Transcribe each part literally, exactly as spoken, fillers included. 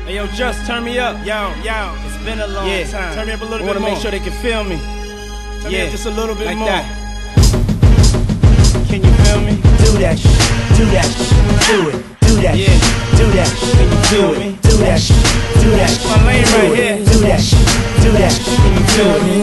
Hey yo, just turn me up. Yo, yo, it's been a long yeah. time. Turn me up a little I bit wanna more. make sure they can feel me. Turn yeah, me up just a little bit like more. That. Can you feel me? Do that shit, do that shit, do it, do that Yeah. shit, do that shit, Can you feel do me? it, do that shit, do that shit, My lane do right it, here. do that shit, do that shit, Can you feel me?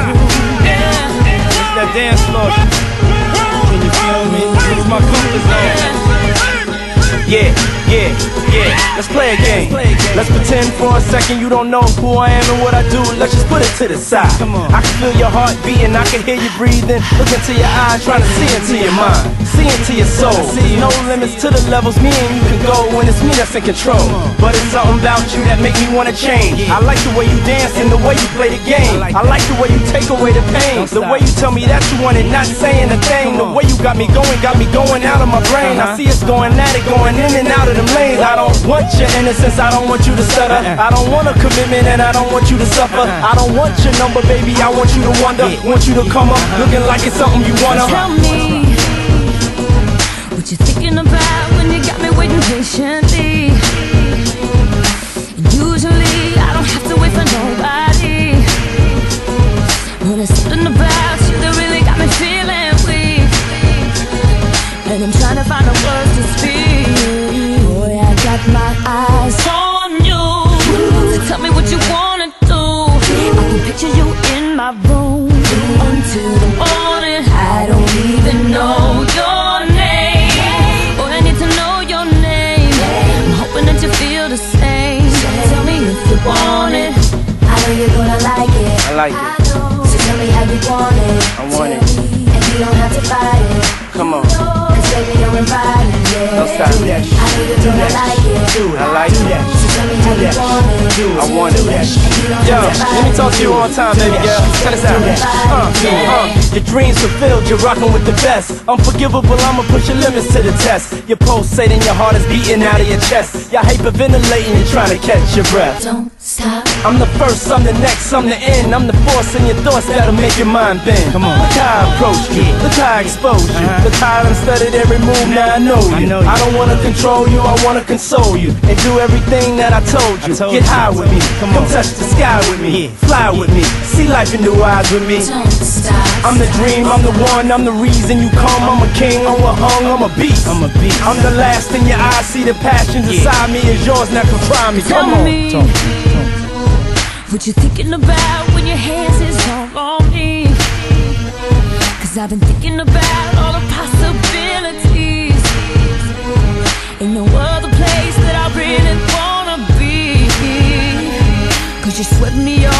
It's that dance floor. Can you feel me? This is my comfort zone. Yeah, yeah, yeah. Let's play a game. Let's pretend for a second you don't know who I am and what I do. Let's just put it to the side. Come on. I can feel your heart beating, I can hear you breathing. Look into your eyes, trying to see into your mind, see into your soul. There's no limits to the levels me and you can go when it's me that's in control. But it's something about you that make me wanna change. I like the way you dance and the way you play the game. I like the way you take away the pain, the way you tell me that you want it, not saying a thing. The way you got me going, got me going out of my brain. I see us going at it, going in and out of them lanes. I don't want your innocence, I don't want you to stutter. I don't want a commitment and I don't want you to suffer. I don't want your number, baby, I want you to wonder. Want you to come up looking like it's something you wanna. Tell me what you thinking about when you got me waiting patiently. And usually I don't have to wait for nobody, but there's something about you that really got me feeling weak, and I'm trying to find the words to speak. Boy, I got my eyes on you, so tell me what you wanna do. I can picture you in my room until the morning. I don't even know your name. Boy, I need to know your name. I'm hoping that you feel the same. Tell me if you want it. I know you're gonna like it. I like it. So tell me how you want it. I want it. And you don't have to fight it. Come on. And say me you're invited, yeah. Don't stop. do that shit, I know you're do gonna that like shit, it. do it, I like do it. that So shit, tell me do how you that want shit, it. do it, I want it. do that shit. Yo, let me talk to you one time, baby girl. Check this out. Uh, uh, your dreams fulfilled, you're rocking with the best. Unforgivable, I'ma push your limits to the test. You're pulsating, your heart is beating out of your chest. You're hyperventilating, you're trying to catch your breath. Don't stop. I'm the first, I'm the next, I'm the end. I'm the force in your thoughts that'll make your mind bend. Come on. Look how I approach you, look how I expose you. Look how I done studied every move, now I know you. I know you. I don't wanna control you, I wanna console you. And do everything that I told you. I told Get you. high with me, Come come on. touch the sky with me. Yeah. Fly with me, see life in new eyes with me. Don't stop. I'm the dream, I'm the one, I'm the reason you come. I'm a king, I'm a hung, I'm a beast. I'm a beast. I'm the last in your eyes, see the passions Yeah. inside me is yours, now come try me. Tell Come on. me what you thinking about when your hands is all on me. Cause I've been thinking about all the possibilities. Ain't no other place that I really wanna be. Cause you swept me